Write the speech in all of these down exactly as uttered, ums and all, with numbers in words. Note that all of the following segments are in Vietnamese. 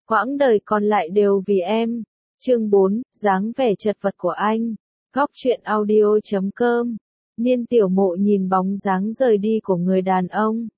quãng đời còn lại đều vì em. Chương bốn, dáng vẻ chật vật của anh. Góc truyện audio chấm com. Niên Tiểu Mộ nhìn bóng dáng rời đi của người đàn ông.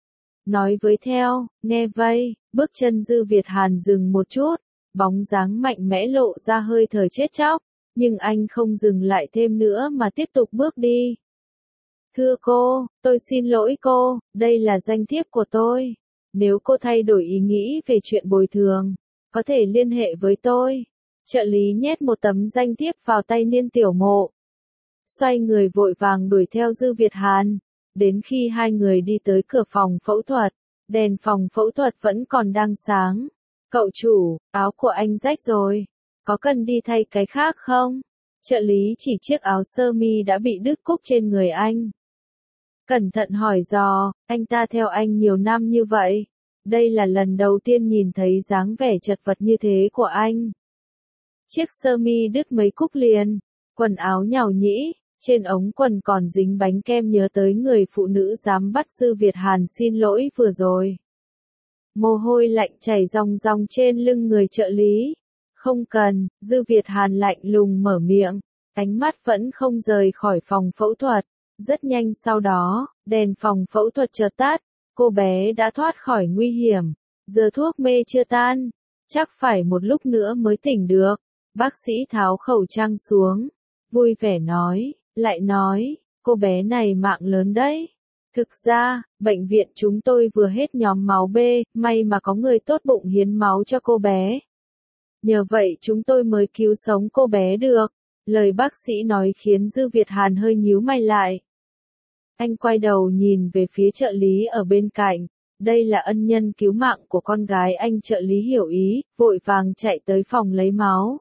Nói với theo, nghe vây, bước chân Dư Việt Hàn dừng một chút, bóng dáng mạnh mẽ lộ ra hơi thở chết chóc, nhưng anh không dừng lại thêm nữa mà tiếp tục bước đi. Thưa cô, tôi xin lỗi cô, đây là danh thiếp của tôi. Nếu cô thay đổi ý nghĩ về chuyện bồi thường, có thể liên hệ với tôi. Trợ lý nhét một tấm danh thiếp vào tay Niên Tiểu Mộ. Xoay người vội vàng đuổi theo Dư Việt Hàn. Đến khi hai người đi tới cửa phòng phẫu thuật, đèn phòng phẫu thuật vẫn còn đang sáng. Cậu chủ, áo của anh rách rồi. Có cần đi thay cái khác không? Trợ lý chỉ chiếc áo sơ mi đã bị đứt cúc trên người anh. Cẩn thận hỏi dò, anh ta theo anh nhiều năm như vậy. Đây là lần đầu tiên nhìn thấy dáng vẻ chật vật như thế của anh. Chiếc sơ mi đứt mấy cúc liền, quần áo nhàu nhĩ, trên ống quần còn dính bánh kem, nhớ tới người phụ nữ dám bắt Dư Việt Hàn xin lỗi vừa rồi. Mồ hôi lạnh chảy ròng ròng trên lưng người trợ lý. Không cần, Dư Việt Hàn lạnh lùng mở miệng, ánh mắt vẫn không rời khỏi phòng phẫu thuật. Rất nhanh sau đó, đèn phòng phẫu thuật chợt tắt, cô bé đã thoát khỏi nguy hiểm. Giờ thuốc mê chưa tan, chắc phải một lúc nữa mới tỉnh được. Bác sĩ tháo khẩu trang xuống, vui vẻ nói, lại nói, cô bé này mạng lớn đấy. Thực ra, bệnh viện chúng tôi vừa hết nhóm máu B, may mà có người tốt bụng hiến máu cho cô bé. Nhờ vậy chúng tôi mới cứu sống cô bé được. Lời bác sĩ nói khiến Dư Việt Hàn hơi nhíu mày lại. Anh quay đầu nhìn về phía trợ lý ở bên cạnh. Đây là ân nhân cứu mạng của con gái anh. Trợ lý hiểu ý, vội vàng chạy tới phòng lấy máu.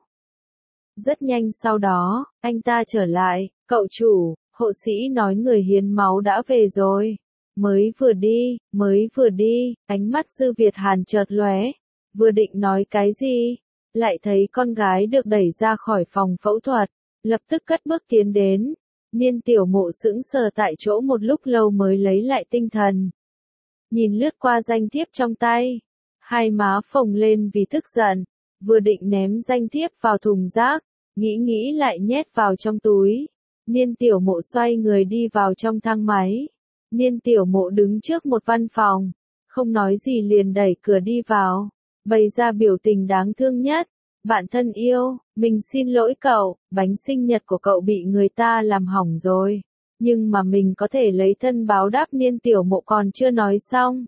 Rất nhanh sau đó, anh ta trở lại, cậu chủ, hộ sĩ nói người hiến máu đã về rồi. Mới vừa đi, mới vừa đi, ánh mắt Dư Việt Hàn chợt lóe, vừa định nói cái gì, lại thấy con gái được đẩy ra khỏi phòng phẫu thuật, lập tức cất bước tiến đến. Niên Tiểu Mộ sững sờ tại chỗ một lúc lâu mới lấy lại tinh thần. Nhìn lướt qua danh thiếp trong tay, hai má phồng lên vì tức giận, vừa định ném danh thiếp vào thùng rác, nghĩ nghĩ lại nhét vào trong túi. Niên Tiểu Mộ xoay người đi vào trong thang máy. Niên Tiểu Mộ đứng trước một văn phòng, không nói gì liền đẩy cửa đi vào, bày ra biểu tình đáng thương nhất. Bạn thân yêu, mình xin lỗi cậu, bánh sinh nhật của cậu bị người ta làm hỏng rồi. Nhưng mà mình có thể lấy thân báo đáp. Niên Tiểu Mộ còn chưa nói xong,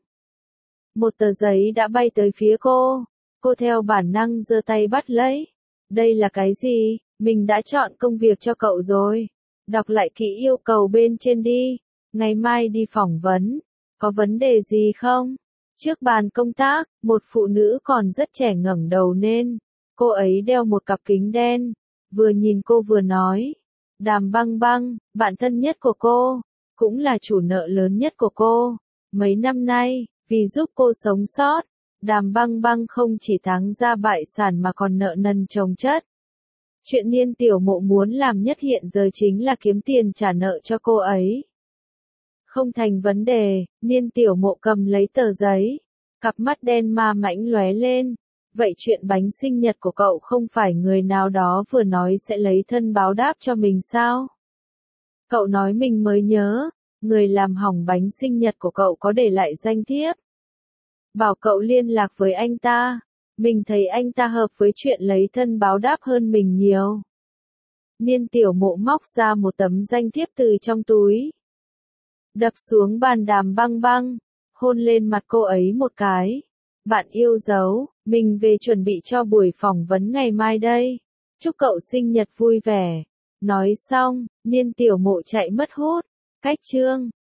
một tờ giấy đã bay tới phía cô. Cô theo bản năng giơ tay bắt lấy. Đây là cái gì? Mình đã chọn công việc cho cậu rồi. Đọc lại kỹ yêu cầu bên trên đi. Ngày mai đi phỏng vấn. Có vấn đề gì không? Trước bàn công tác, một phụ nữ còn rất trẻ ngẩng đầu lên. Cô ấy đeo một cặp kính đen. Vừa nhìn cô vừa nói. Đàm Băng Băng, bạn thân nhất của cô, cũng là chủ nợ lớn nhất của cô. Mấy năm nay, vì giúp cô sống sót, Đàm Băng Băng không chỉ táng ra bại sản mà còn nợ nần chồng chất. Chuyện Niên Tiểu Mộ muốn làm nhất hiện giờ chính là kiếm tiền trả nợ cho cô ấy. Không thành vấn đề, Niên Tiểu Mộ cầm lấy tờ giấy, cặp mắt đen ma mãnh lóe lên. Vậy chuyện bánh sinh nhật của cậu không phải người nào đó vừa nói sẽ lấy thân báo đáp cho mình sao? Cậu nói mình mới nhớ, người làm hỏng bánh sinh nhật của cậu có để lại danh thiếp. Bảo cậu liên lạc với anh ta. Mình thấy anh ta hợp với chuyện lấy thân báo đáp hơn mình nhiều. Niên Tiểu Mộ móc ra một tấm danh thiếp từ trong túi, đập xuống bàn. Đàm Băng Băng, hôn lên mặt cô ấy một cái. Bạn yêu dấu, mình về chuẩn bị cho buổi phỏng vấn ngày mai đây. Chúc cậu sinh nhật vui vẻ. Nói xong, Niên Tiểu Mộ chạy mất hút. Cách chương